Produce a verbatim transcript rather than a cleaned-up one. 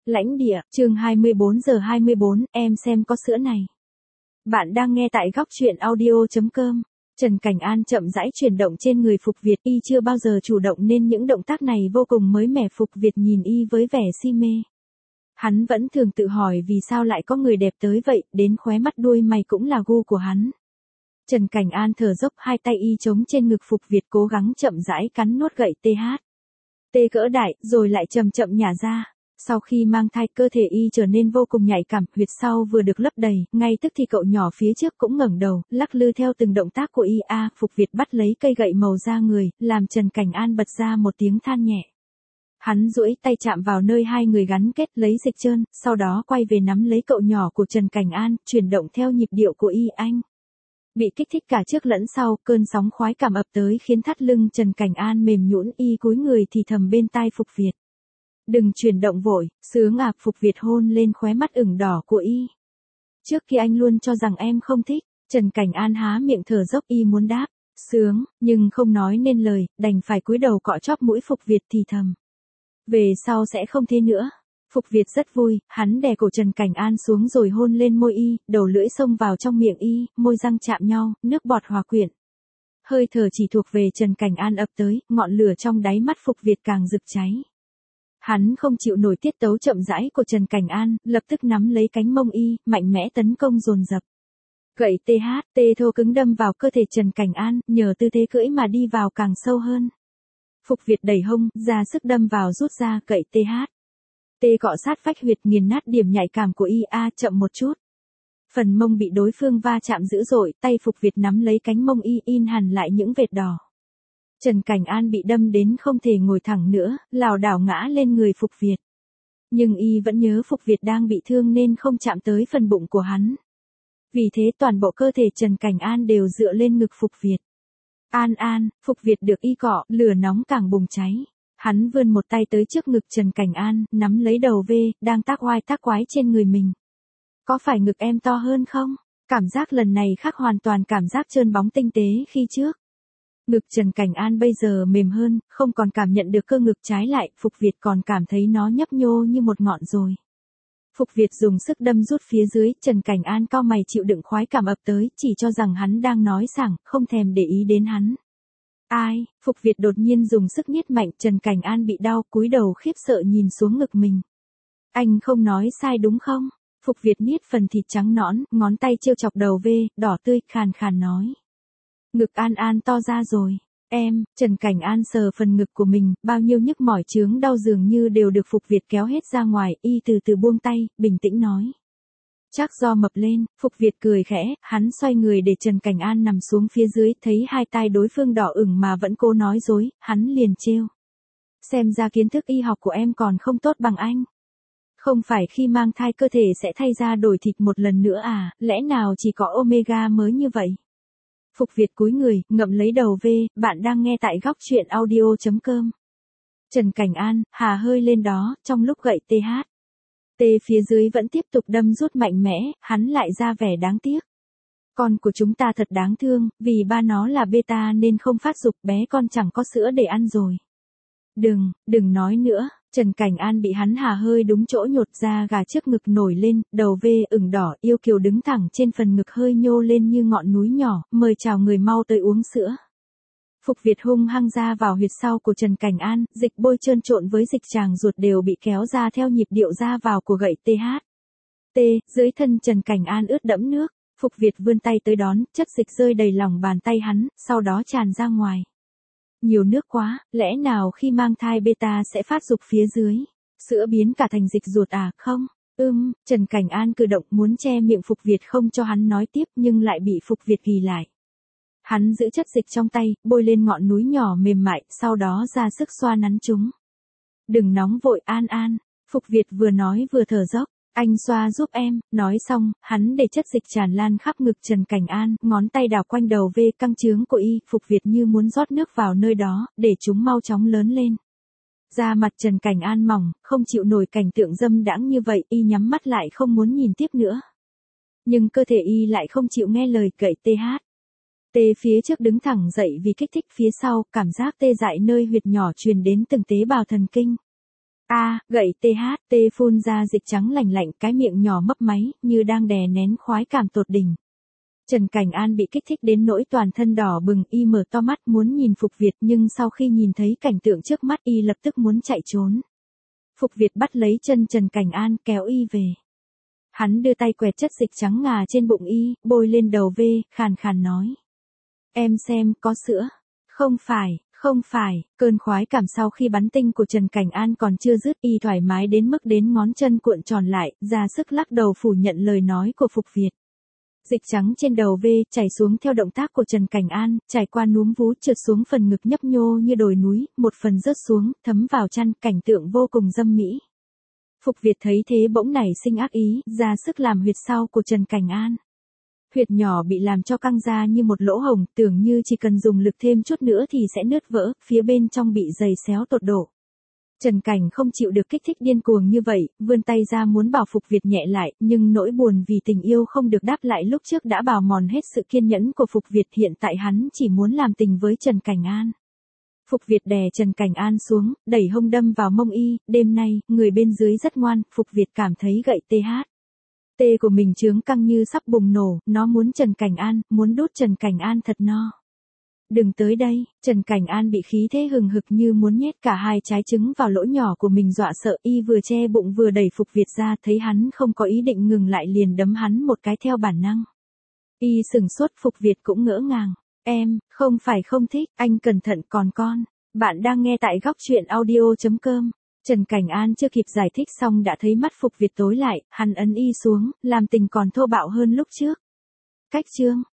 Lãnh địa, chương hai mươi bốn giờ hai mươi bốn, em xem có sữa này. Bạn đang nghe tại góc truyện audio chấm com. Trần Cảnh An chậm rãi chuyển động trên người Phục Việt, y chưa bao giờ chủ động nên những động tác này vô cùng mới mẻ. Phục Việt nhìn y với vẻ si mê. Hắn vẫn thường tự hỏi vì sao lại có người đẹp tới vậy, đến khóe mắt đuôi mày cũng là gu của hắn. Trần Cảnh An thở dốc, hai tay y chống trên ngực Phục Việt, cố gắng chậm rãi cắn nuốt gậy tê hát. Tê cỡ đại, rồi lại chậm chậm nhả ra. Sau khi mang thai, cơ thể y trở nên vô cùng nhạy cảm, huyệt sau vừa được lấp đầy, ngay tức thì cậu nhỏ phía trước cũng ngẩng đầu, lắc lư theo từng động tác của y. A, Phục Việt bắt lấy cây gậy màu da người, làm Trần Cảnh An bật ra một tiếng than nhẹ. Hắn duỗi tay chạm vào nơi hai người gắn kết, lấy dịch trơn, sau đó quay về nắm lấy cậu nhỏ của Trần Cảnh An, chuyển động theo nhịp điệu của y. Anh bị kích thích cả trước lẫn sau, cơn sóng khoái cảm ập tới khiến thắt lưng Trần Cảnh An mềm nhũn. Y cúi người thì thầm bên tai Phục Việt. Đừng chuyển động vội, sướng à. Phục Việt hôn lên khóe mắt ửng đỏ của y. Trước kia anh luôn cho rằng em không thích. Trần Cảnh An há miệng thở dốc, y muốn đáp sướng, nhưng không nói nên lời, đành phải cúi đầu cọ chóp mũi Phục Việt thì thầm. Về sau sẽ không thế nữa. Phục Việt rất vui, hắn đè cổ Trần Cảnh An xuống rồi hôn lên môi y, đầu lưỡi xông vào trong miệng y, môi răng chạm nhau, nước bọt hòa quyện. Hơi thở chỉ thuộc về Trần Cảnh An ập tới, ngọn lửa trong đáy mắt Phục Việt càng rực cháy. Hắn không chịu nổi tiết tấu chậm rãi của Trần Cảnh An, lập tức nắm lấy cánh mông y, mạnh mẽ tấn công dồn dập. Gậy tê hát, tê thô cứng đâm vào cơ thể Trần Cảnh An, nhờ tư thế cưỡi mà đi vào càng sâu hơn. Phục Việt đẩy hông, ra sức đâm vào rút ra, gậy tê hát. Tê cọ sát vách huyệt, nghiền nát điểm nhạy cảm của y. A, chậm một chút. Phần mông bị đối phương va chạm dữ dội, tay Phục Việt nắm lấy cánh mông y, in hẳn lại những vệt đỏ. Trần Cảnh An bị đâm đến không thể ngồi thẳng nữa, lảo đảo ngã lên người Phục Việt. Nhưng y vẫn nhớ Phục Việt đang bị thương nên không chạm tới phần bụng của hắn. Vì thế toàn bộ cơ thể Trần Cảnh An đều dựa lên ngực Phục Việt. An An, Phục Việt được y cọ, lửa nóng càng bùng cháy. Hắn vươn một tay tới trước ngực Trần Cảnh An, nắm lấy đầu V, đang tác oai tác quái trên người mình. Có phải ngực em to hơn không? Cảm giác lần này khác hoàn toàn cảm giác trơn bóng tinh tế khi trước. Ngực Trần Cảnh An bây giờ mềm hơn, không còn cảm nhận được cơ ngực, trái lại, Phục Việt còn cảm thấy nó nhấp nhô như một ngọn rồi. Phục Việt dùng sức đâm rút phía dưới, Trần Cảnh An cau mày chịu đựng khoái cảm ập tới, chỉ cho rằng hắn đang nói sảng, không thèm để ý đến hắn. Ai, Phục Việt đột nhiên dùng sức nhét mạnh, Trần Cảnh An bị đau, cúi đầu khiếp sợ nhìn xuống ngực mình. Anh không nói sai đúng không? Phục Việt niết phần thịt trắng nõn, ngón tay trêu chọc đầu V, đỏ tươi, khàn khàn nói. Ngực An An to ra rồi. Em, Trần Cảnh An sờ phần ngực của mình, bao nhiêu nhức mỏi chướng đau dường như đều được Phục Việt kéo hết ra ngoài, y từ từ buông tay, bình tĩnh nói. Chắc do mập lên. Phục Việt cười khẽ, hắn xoay người để Trần Cảnh An nằm xuống phía dưới, thấy hai tai đối phương đỏ ửng mà vẫn cố nói dối, hắn liền trêu. Xem ra kiến thức y học của em còn không tốt bằng anh. Không phải khi mang thai cơ thể sẽ thay ra đổi thịt một lần nữa à, lẽ nào chỉ có omega mới như vậy? Phục Việt cúi người, ngậm lấy đầu V, bạn đang nghe tại góc truyện audio chấm com. Trần Cảnh An, hà hơi lên đó, trong lúc gậy tê hát. Tê phía dưới vẫn tiếp tục đâm rút mạnh mẽ, hắn lại ra vẻ đáng tiếc. Con của chúng ta thật đáng thương, vì ba nó là beta nên không phát dục, bé con chẳng có sữa để ăn rồi. Đừng, đừng nói nữa. Trần Cảnh An bị hắn hà hơi đúng chỗ, nhột da gà trước ngực nổi lên, đầu V ửng đỏ, yêu kiều đứng thẳng trên phần ngực hơi nhô lên như ngọn núi nhỏ, mời chào người mau tới uống sữa. Phục Việt hung hăng ra vào huyệt sau của Trần Cảnh An, dịch bôi trơn trộn với dịch tràng ruột đều bị kéo ra theo nhịp điệu ra vào của gậy tê hát. T, dưới thân Trần Cảnh An ướt đẫm nước, Phục Việt vươn tay tới đón, chất dịch rơi đầy lòng bàn tay hắn, sau đó tràn ra ngoài. Nhiều nước quá, lẽ nào khi mang thai beta sẽ phát dục phía dưới? Sữa biến cả thành dịch ruột à? Không, ưm, Trần Cảnh An cử động muốn che miệng Phục Việt không cho hắn nói tiếp nhưng lại bị Phục Việt ghi lại. Hắn giữ chất dịch trong tay, bôi lên ngọn núi nhỏ mềm mại, sau đó ra sức xoa nắn chúng. Đừng nóng vội An An, Phục Việt vừa nói vừa thở dốc. Anh xoa giúp em, nói xong, hắn để chất dịch tràn lan khắp ngực Trần Cảnh An, ngón tay đảo quanh đầu V căng trướng của y, Phục Việt như muốn rót nước vào nơi đó, để chúng mau chóng lớn lên. Da mặt Trần Cảnh An mỏng, không chịu nổi cảnh tượng dâm đãng như vậy, y nhắm mắt lại không muốn nhìn tiếp nữa. Nhưng cơ thể y lại không chịu nghe lời, gậy tê hát. Tê phía trước đứng thẳng dậy vì kích thích phía sau, cảm giác tê dại nơi huyệt nhỏ truyền đến từng tế bào thần kinh. A, gậy tê hát, T phun ra dịch trắng lành lạnh, cái miệng nhỏ mấp máy, như đang đè nén khoái cảm tột đỉnh. Trần Cảnh An bị kích thích đến nỗi toàn thân đỏ bừng, y mở to mắt muốn nhìn Phục Việt nhưng sau khi nhìn thấy cảnh tượng trước mắt y lập tức muốn chạy trốn. Phục Việt bắt lấy chân Trần Cảnh An kéo y về. Hắn đưa tay quẹt chất dịch trắng ngà trên bụng y, bôi lên đầu V, khàn khàn nói. Em xem, có sữa. Không phải, không phải, cơn khoái cảm sau khi bắn tinh của Trần Cảnh An còn chưa dứt, y thoải mái đến mức đến ngón chân cuộn tròn lại, ra sức lắc đầu phủ nhận lời nói của Phục Việt. Dịch trắng trên đầu V chảy xuống theo động tác của Trần Cảnh An, trải qua núm vú trượt xuống phần ngực nhấp nhô như đồi núi, một phần rớt xuống, thấm vào chăn, cảnh tượng vô cùng dâm mỹ. Phục Việt thấy thế bỗng nảy sinh ác ý, ra sức làm huyệt sau của Trần Cảnh An. Huyệt nhỏ bị làm cho căng ra như một lỗ hổng, tưởng như chỉ cần dùng lực thêm chút nữa thì sẽ nứt vỡ, phía bên trong bị giày xéo tột độ. Trần Cảnh không chịu được kích thích điên cuồng như vậy, vươn tay ra muốn bảo Phục Việt nhẹ lại, nhưng nỗi buồn vì tình yêu không được đáp lại lúc trước đã bào mòn hết sự kiên nhẫn của Phục Việt, hiện tại hắn chỉ muốn làm tình với Trần Cảnh An. Phục Việt đè Trần Cảnh An xuống, đẩy hông đâm vào mông y, đêm nay, người bên dưới rất ngoan, Phục Việt cảm thấy gậy tê hát. Tê của mình trướng căng như sắp bùng nổ, nó muốn Trần Cảnh An, muốn đút Trần Cảnh An thật no. Đừng tới đây, Trần Cảnh An bị khí thế hừng hực như muốn nhét cả hai trái trứng vào lỗ nhỏ của mình dọa sợ, y vừa che bụng vừa đẩy Phục Việt ra, thấy hắn không có ý định ngừng lại liền đấm hắn một cái theo bản năng. Y sừng sốt, Phục Việt cũng ngỡ ngàng. Em, không phải không thích, anh cẩn thận còn con. Bạn đang nghe tại góc truyện audio chấm com. Trần Cảnh An chưa kịp giải thích xong đã thấy mắt Phục Việt tối lại, hắn ấn y xuống, làm tình còn thô bạo hơn lúc trước. Cách chương.